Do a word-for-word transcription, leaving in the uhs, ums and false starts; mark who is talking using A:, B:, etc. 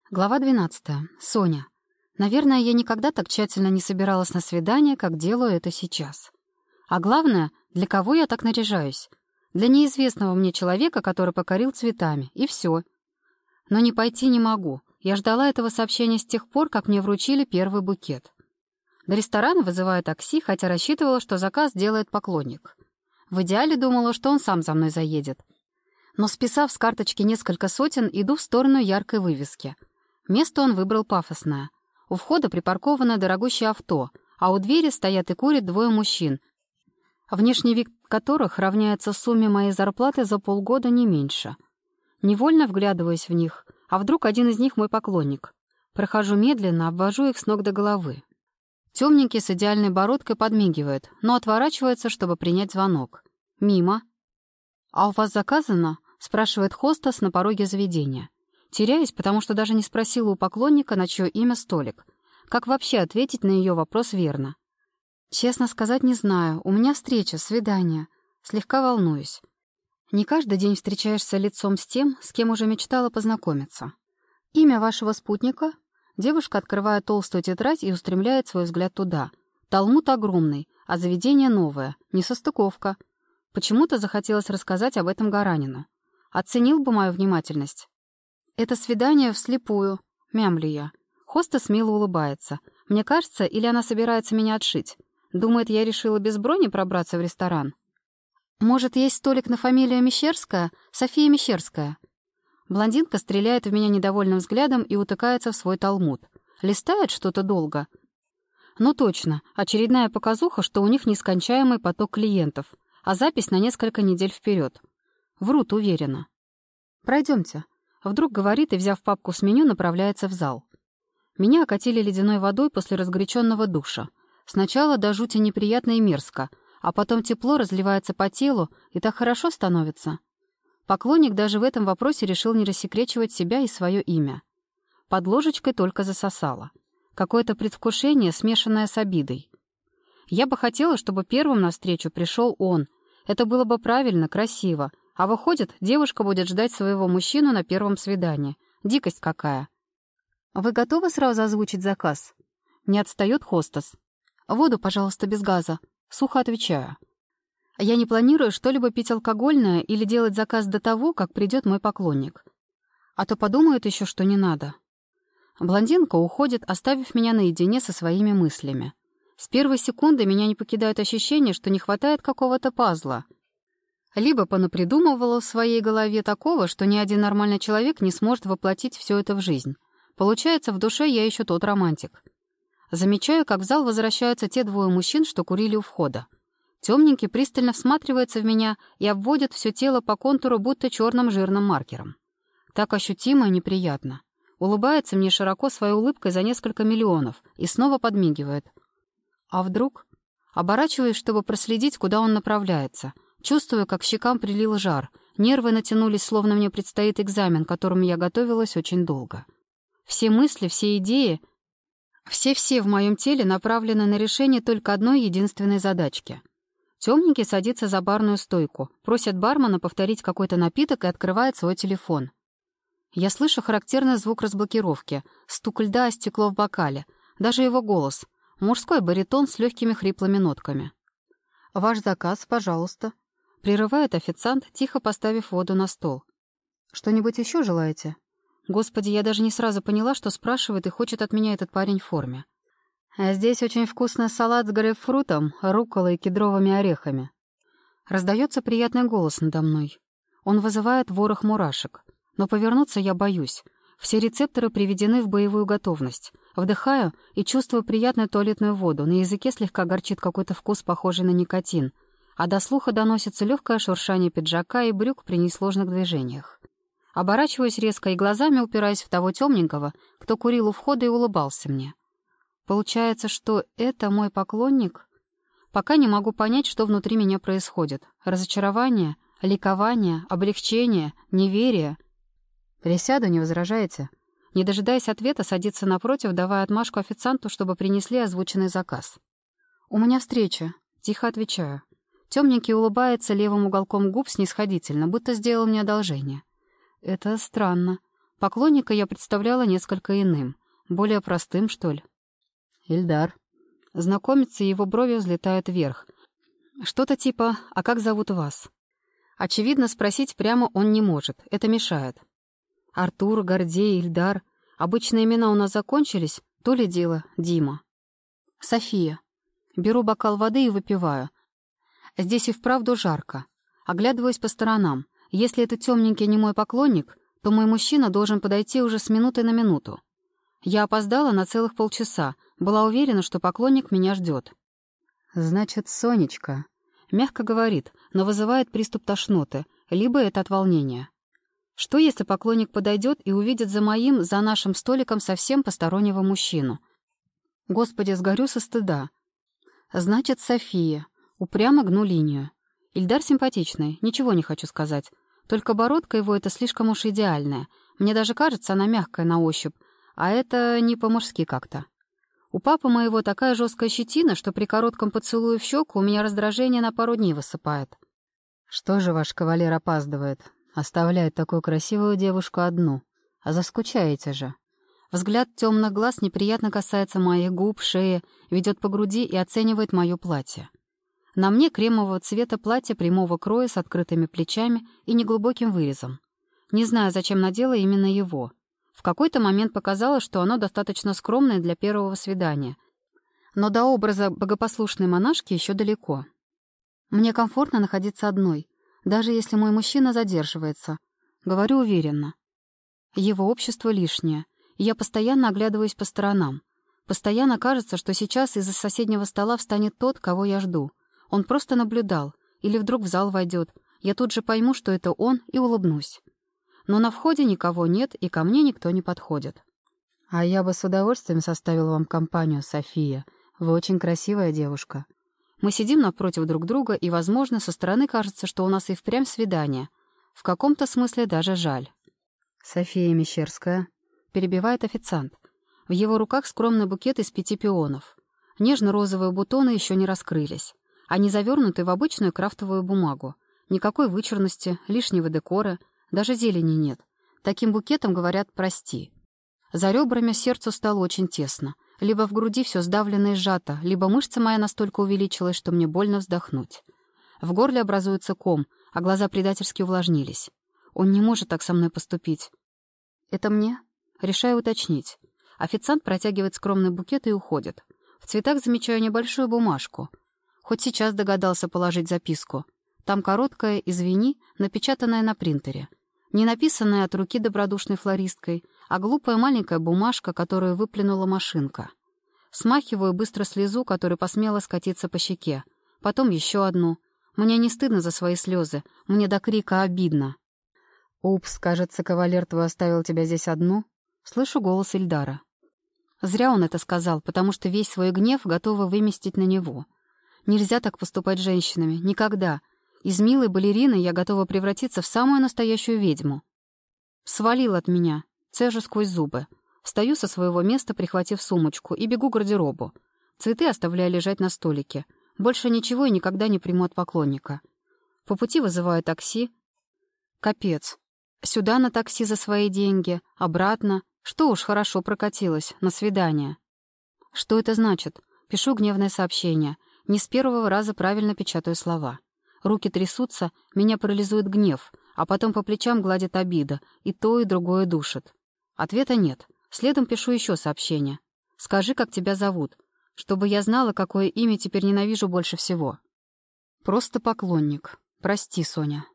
A: Глава двенадцатая. Соня. Наверное, я никогда так тщательно не собиралась на свидание, как делаю это сейчас. А главное, для кого я так наряжаюсь? Для неизвестного мне человека, который покорил цветами, и все. Но не пойти не могу. Я ждала этого сообщения с тех пор, как мне вручили первый букет. До ресторана вызываю такси, хотя рассчитывала, что заказ делает поклонник. В идеале думала, что он сам за мной заедет. Но, списав с карточки несколько сотен, иду в сторону яркой вывески. Место он выбрал пафосное. У входа припарковано дорогущее авто, а у двери стоят и курят двое мужчин, внешний вид которых равняется сумме моей зарплаты за полгода не меньше. Невольно вглядываюсь в них, а вдруг один из них мой поклонник. Прохожу медленно, обвожу их с ног до головы. Темненький с идеальной бородкой подмигивает, но отворачивается, чтобы принять звонок. Мимо. «А у вас заказано?» — спрашивает хостес на пороге заведения. Теряюсь, потому что даже не спросила у поклонника, на чье имя столик. Как вообще ответить на ее вопрос верно? Честно сказать, не знаю. У меня встреча, свидание. Слегка волнуюсь. Не каждый день встречаешься лицом с тем, с кем уже мечтала познакомиться. Имя вашего спутника? Девушка открывает толстую тетрадь и устремляет свой взгляд туда. Талмуд огромный, а заведение новое. Несостыковка. Почему-то захотелось рассказать об этом Гаранину. Оценил бы мою внимательность. «Это свидание вслепую», — мямлю я. Хостес мило улыбается. Мне кажется, или она собирается меня отшить. Думает, я решила без брони пробраться в ресторан. «Может, есть столик на фамилию Мещерская? София Мещерская». Блондинка стреляет в меня недовольным взглядом и утыкается в свой талмуд. Листает что-то долго. Ну точно, очередная показуха, что у них нескончаемый поток клиентов, а запись на несколько недель вперед. Врут уверенно. «Пройдемте». Вдруг говорит и, взяв папку с меню, направляется в зал. Меня окатили ледяной водой после разгоряченного душа. Сначала до жути неприятно и мерзко, а потом тепло разливается по телу, и так хорошо становится. Поклонник даже в этом вопросе решил не рассекречивать себя и свое имя. Под ложечкой только засосало. Какое-то предвкушение, смешанное с обидой. Я бы хотела, чтобы первым навстречу пришел он. Это было бы правильно, красиво. А выходит, девушка будет ждать своего мужчину на первом свидании. Дикость какая. «Вы готовы сразу озвучить заказ?» Не отстает хостес. «Воду, пожалуйста, без газа». Сухо отвечаю. Я не планирую что-либо пить алкогольное или делать заказ до того, как придет мой поклонник. А то подумают еще, что не надо. Блондинка уходит, оставив меня наедине со своими мыслями. С первой секунды меня не покидает ощущение, что не хватает какого-то пазла. Либо понапридумывала в своей голове такого, что ни один нормальный человек не сможет воплотить все это в жизнь. Получается, в душе я еще тот романтик. Замечаю, как в зал возвращаются те двое мужчин, что курили у входа. Темненький пристально всматривается в меня и обводит все тело по контуру будто черным жирным маркером. Так ощутимо и неприятно. Улыбается мне широко своей улыбкой за несколько миллионов и снова подмигивает. А вдруг? Оборачиваюсь, чтобы проследить, куда он направляется. Чувствую, как щекам прилил жар. Нервы натянулись, словно мне предстоит экзамен, к которому я готовилась очень долго. Все мысли, все идеи, все-все в моем теле направлены на решение только одной единственной задачки. Темненький садится за барную стойку, просит бармена повторить какой-то напиток и открывает свой телефон. Я слышу характерный звук разблокировки, стук льда о стекло в бокале, даже его голос, мужской баритон с легкими хриплыми нотками. «Ваш заказ, пожалуйста», — прерывает официант, тихо поставив воду на стол. «Что-нибудь еще желаете?» Господи, я даже не сразу поняла, что спрашивает и хочет от меня этот парень в форме. А здесь очень вкусный салат с грейпфрутом, рукколой и кедровыми орехами. Раздается приятный голос надо мной. Он вызывает ворох мурашек. Но повернуться я боюсь. Все рецепторы приведены в боевую готовность. Вдыхаю и чувствую приятную туалетную воду. На языке слегка горчит какой-то вкус, похожий на никотин. А до слуха доносится легкое шуршание пиджака и брюк при несложных движениях. Оборачиваюсь резко и глазами упираясь в того темненького, кто курил у входа и улыбался мне. Получается, что это мой поклонник? Пока не могу понять, что внутри меня происходит. Разочарование, ликование, облегчение, неверие. «Присяду, не возражаете?» Не дожидаясь ответа, садится напротив, давая отмашку официанту, чтобы принесли озвученный заказ. «У меня встреча», — тихо отвечаю. Темненький улыбается левым уголком губ снисходительно, будто сделал мне одолжение. «Это странно», Поклонника я представляла несколько иным, более простым, что ли.
B: Ильдар.
A: Знакомится, и его брови взлетают вверх. Что-то типа «А как зовут вас?». Очевидно, спросить прямо он не может, это мешает. Артур, Гордей, Ильдар. Обычные имена у нас закончились, то ли дело Дима. София. Беру бокал воды и выпиваю. Здесь и вправду жарко. Оглядываюсь по сторонам. Если это темненький не мой поклонник, то мой мужчина должен подойти уже с минуты на минуту. Я опоздала на целых полчаса, была уверена, что поклонник меня ждет.
B: «Значит, Сонечка»,
A: — мягко говорит, но вызывает приступ тошноты, либо это от волнения. Что, если поклонник подойдет и увидит за моим, за нашим столиком совсем постороннего мужчину? Господи, сгорю со стыда. Значит, София. Упрямо гну линию. Ильдар симпатичный, ничего не хочу сказать. Только бородка его — это слишком уж идеальная. Мне даже кажется, она мягкая на ощупь, а это не по-мужски как-то. У папы моего такая жесткая щетина, что при коротком поцелуе в щеку у меня раздражение на пару дней высыпает.
B: «Что же ваш кавалер опаздывает? Оставляет такую красивую девушку одну. А заскучаете же».
A: Взгляд темных глаз неприятно касается моих губ, шеи, ведет по груди и оценивает мое платье. На мне кремового цвета платье прямого кроя с открытыми плечами и неглубоким вырезом. Не знаю, зачем надела именно его. В какой-то момент показалось, что оно достаточно скромное для первого свидания. Но до образа богопослушной монашки еще далеко. Мне комфортно находиться одной, даже если мой мужчина задерживается. Говорю уверенно. Его общество лишнее, и я постоянно оглядываюсь по сторонам. Постоянно кажется, что сейчас из-за соседнего стола встанет тот, кого я жду. Он просто наблюдал, или вдруг в зал войдет. Я тут же пойму, что это он, и улыбнусь. Но на входе никого нет, и ко мне никто не подходит.
B: «А я бы с удовольствием составил вам компанию, София. Вы очень красивая девушка».
A: Мы сидим напротив друг друга, и, возможно, со стороны кажется, что у нас и впрямь свидание. В каком-то смысле даже жаль.
B: «София Мещерская»,
A: — перебивает официант. В его руках скромный букет из пяти пионов. Нежно-розовые бутоны еще не раскрылись. Они завернуты в обычную крафтовую бумагу. Никакой вычурности, лишнего декора, даже зелени нет. Таким букетом говорят «прости». За ребрами сердцу стало очень тесно. Либо в груди все сдавлено и сжато, либо мышца моя настолько увеличилась, что мне больно вздохнуть. В горле образуется ком, а глаза предательски увлажнились. Он не может так со мной поступить. «Это мне?» Решаю уточнить. Официант протягивает скромный букет и уходит. В цветах замечаю небольшую бумажку. Хоть сейчас догадался положить записку. Там короткая «извини», напечатанная на принтере. Не написанная от руки добродушной флористкой, а глупая маленькая бумажка, которую выплюнула машинка. Смахиваю быстро слезу, которая посмела скатиться по щеке. Потом еще одну. Мне не стыдно за свои слезы, мне до крика обидно.
B: «Упс, кажется, кавалер твой оставил тебя здесь одну».
A: Слышу голос Ильдара. Зря он это сказал, потому что весь свой гнев готова выместить на него. Нельзя так поступать с женщинами, никогда. Из милой балерины я готова превратиться в самую настоящую ведьму. Свалил от меня, цежу сквозь зубы. Встаю со своего места, прихватив сумочку, и бегу к гардеробу. Цветы оставляю лежать на столике. Больше ничего и никогда не приму от поклонника. По пути вызываю такси. Капец. Сюда на такси за свои деньги, обратно. Что уж хорошо прокатилось, на свидание. Что это значит? Пишу гневное сообщение. Не с первого раза правильно печатаю слова. Руки трясутся, меня парализует гнев, а потом по плечам гладит обида, и то, и другое душит. Ответа нет. Следом пишу еще сообщение. «Скажи, как тебя зовут, чтобы я знала, какое имя теперь ненавижу больше всего». Просто поклонник. Прости, Соня.